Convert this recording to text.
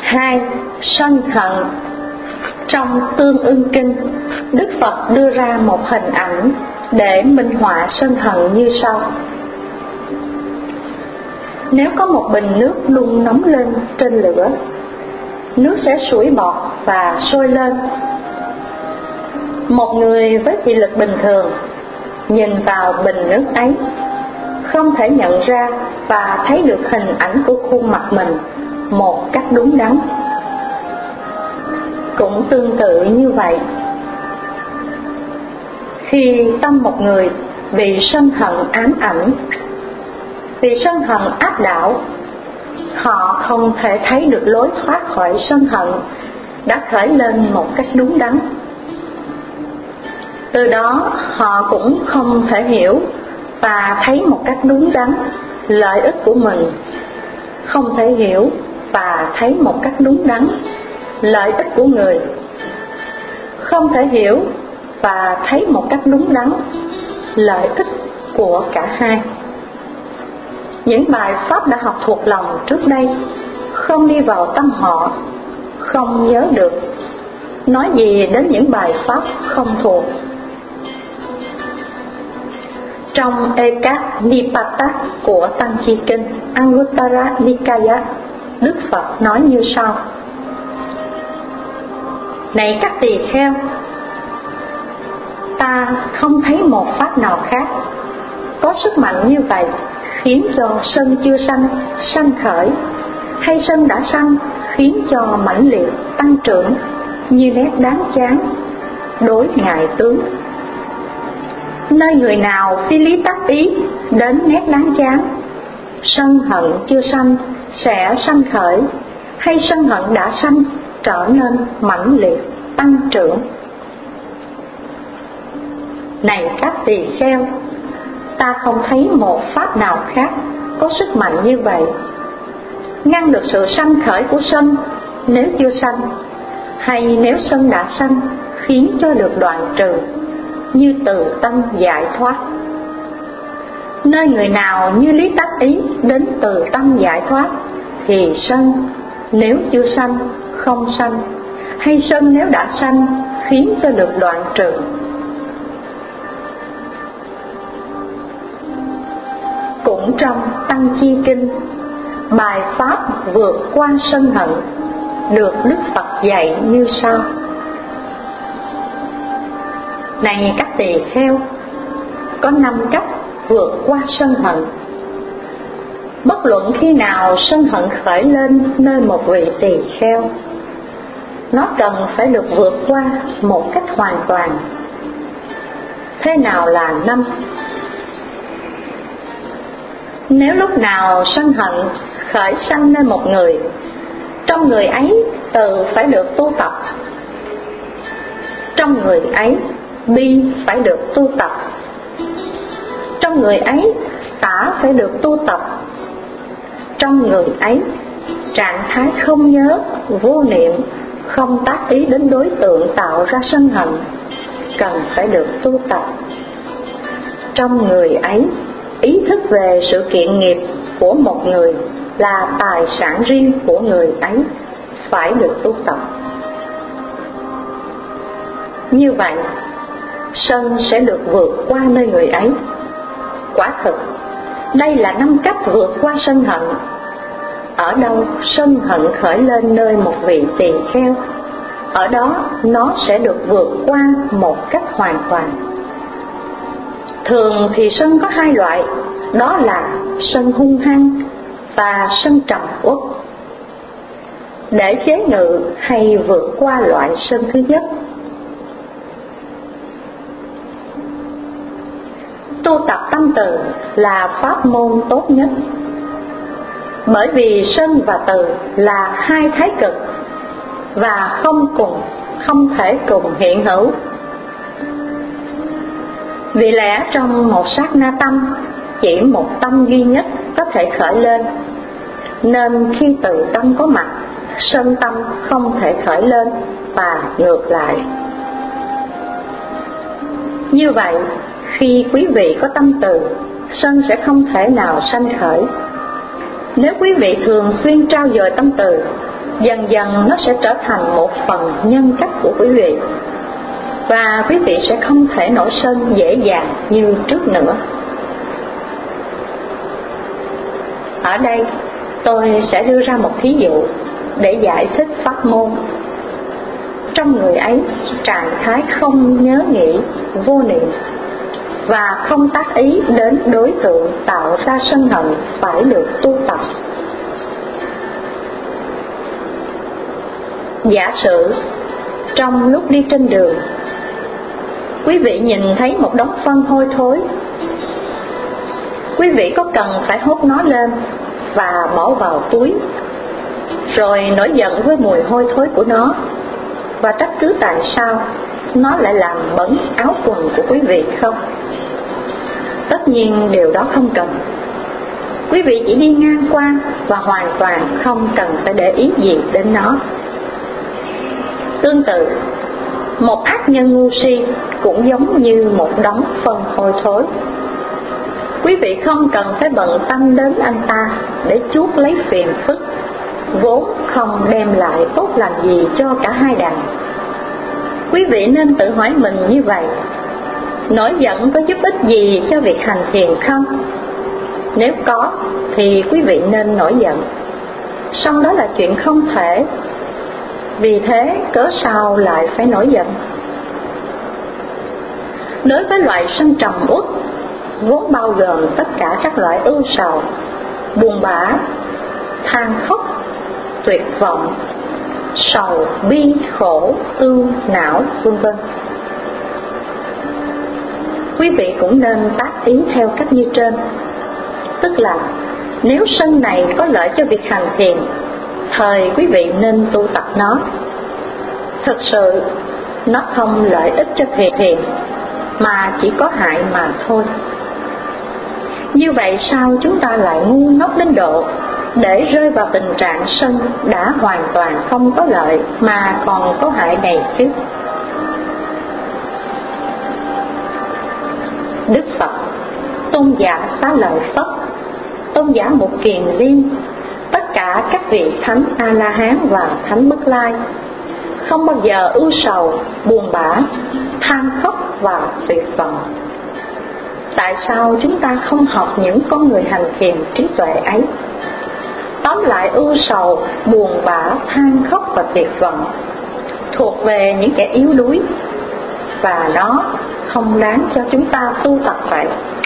2. Sân hận. Trong Tương Ưng Kinh, Đức Phật đưa ra một hình ảnh để minh họa sân hận như sau. Nếu có một bình nước đun nóng lên trên lửa, nước sẽ sủi bọt và sôi lên. Một người với thị lực bình thường nhìn vào bình nước ấy, không thể nhận ra và thấy được hình ảnh của khuôn mặt mình một cách đúng đắn. Cũng tương tự như vậy, khi tâm một người bị sân hận ám ảnh, vì sân hận áp đảo, họ không thể thấy được lối thoát khỏi sân hận đã khởi lên một cách đúng đắn. Từ đó họ cũng không thể hiểu và thấy một cách đúng đắn lợi ích của mình, không thể hiểu và thấy một cách đúng đắn lợi ích của người, không thể hiểu và thấy một cách đúng đắn lợi ích của cả hai. Những bài pháp đã học thuộc lòng trước đây không đi vào tâm họ, không nhớ được, nói gì đến những bài pháp không thuộc. Trong Ekat Nipata của Tăng Chi Kinh Anguttara Nikaya, Đức Phật nói như sau: Này các tỳ kheo, ta không thấy một pháp nào khác có sức mạnh như vậy khiến cho sân chưa sanh sanh khởi, hay sân đã sanh khiến cho mãnh liệt tăng trưởng như nét đáng chán đối ngại tướng. Nơi người nào phi lý tác ý đến nét đáng chán, sân hận chưa sanh sẽ sanh khởi, hay sân hận đã sanh trở nên mãnh liệt tăng trưởng. Này các tỳ kheo, ta không thấy một pháp nào khác có sức mạnh như vậy ngăn được sự sanh khởi của sân nếu chưa sanh, hay nếu sân đã sanh khiến cho được đoạn trừ như từ tâm giải thoát. Nơi người nào như lý tác ý đến từ tâm giải thoát, thì sân nếu chưa sanh không sanh, hay sân nếu đã sanh khiến cho được đoạn trừ. Cũng trong Tăng Chi Kinh, bài pháp vượt qua sân hận được Đức Phật dạy như sau: Này các tỳ kheo, có 5 cách vượt qua sân hận. Bất luận khi nào sân hận khởi lên nơi một vị tỳ kheo, nó cần phải được vượt qua một cách hoàn toàn. Thế nào là 5? Nếu lúc nào sân hận khởi sanh nơi một người, trong người ấy từ phải được tu tập, trong người ấy bi phải được tu tập, trong người ấy tả phải được tu tập, trong người ấy trạng thái không nhớ, vô niệm, không tác ý đến đối tượng tạo ra sân hận cần phải được tu tập, trong người ấy ý thức về sự kiện nghiệp của một người là tài sản riêng của người ấy phải được tu tập. Như vậy, sân sẽ được vượt qua nơi người ấy. Quả thực, đây là 5 cách vượt qua sân hận. Ở đâu sân hận khởi lên nơi một vị tỳ kheo, ở đó nó sẽ được vượt qua một cách hoàn toàn. Thường thì sân có 2 loại, đó là sân hung hăng và sân trầm uất. Để chế ngự hay vượt qua loại sân thứ nhất, tu tập tâm từ là pháp môn tốt nhất. Bởi vì sân và từ là 2 thái cực và không thể cùng hiện hữu. Vì lẽ trong một sát na tâm, chỉ một tâm duy nhất có thể khởi lên, nên khi từ tâm có mặt, sân tâm không thể khởi lên và ngược lại. Như vậy, khi quý vị có tâm từ, sân sẽ không thể nào sanh khởi. Nếu quý vị thường xuyên trao dồi tâm từ, dần dần nó sẽ trở thành một phần nhân cách của quý vị, và quý vị sẽ không thể nổi sân dễ dàng như trước nữa. Ở đây tôi sẽ đưa ra một thí dụ để giải thích pháp môn. Trong người ấy, trạng thái không nhớ nghĩ, vô niệm và không tác ý đến đối tượng tạo ra sân hận phải được tu tập. Giả sử trong lúc đi trên đường, quý vị nhìn thấy một đống phân hôi thối. Quý vị có cần phải hốt nó lên và bỏ vào túi, rồi nổi giận với mùi hôi thối của nó và trách cứ tại sao nó lại làm bẩn áo quần của quý vị không? Tất nhiên điều đó không cần. Quý vị chỉ đi ngang qua và hoàn toàn không cần phải để ý gì đến nó. Tương tự, một ác nhân ngu si cũng giống như một đống phân hôi thối. Quý vị không cần phải bận tâm đến anh ta để chuốc lấy phiền phức, vốn không đem lại tốt lành gì cho cả hai đàn. Quý vị nên tự hỏi mình như vậy: nổi giận có giúp ích gì cho việc hành thiền không? Nếu có thì quý vị nên nổi giận, song đó là chuyện không thể. Vì thế cớ sao lại phải nổi giận? Đối với loại sân trầm uất, vốn bao gồm tất cả các loại ưu sầu, buồn bã, than khóc, tuyệt vọng, sầu, bi, khổ, ưu, não, vân vân, quý vị cũng nên tác ý theo cách như trên. Tức là nếu sân này có lợi cho việc hành thiền, thời quý vị nên tu tập nó. Thực sự nó không lợi ích cho thiền mà chỉ có hại mà thôi. Như vậy sao chúng ta lại ngu ngốc đến độ để rơi vào tình trạng sân đã hoàn toàn không có lợi mà còn có hại này chứ? Đức Phật, Tôn giả Xá Lợi Phất, Tôn giả Mục Kiền Liên, tất cả các vị Thánh A-la-hán và Thánh Bất Lai không bao giờ ưu sầu, buồn bã, than khóc và tuyệt vọng. Tại sao chúng ta không học những con người hành thiền trí tuệ ấy? Tóm lại, ưu sầu, buồn bã, than khóc và tuyệt vọng thuộc về những kẻ yếu đuối, và nó không đáng cho chúng ta tu tập vậy.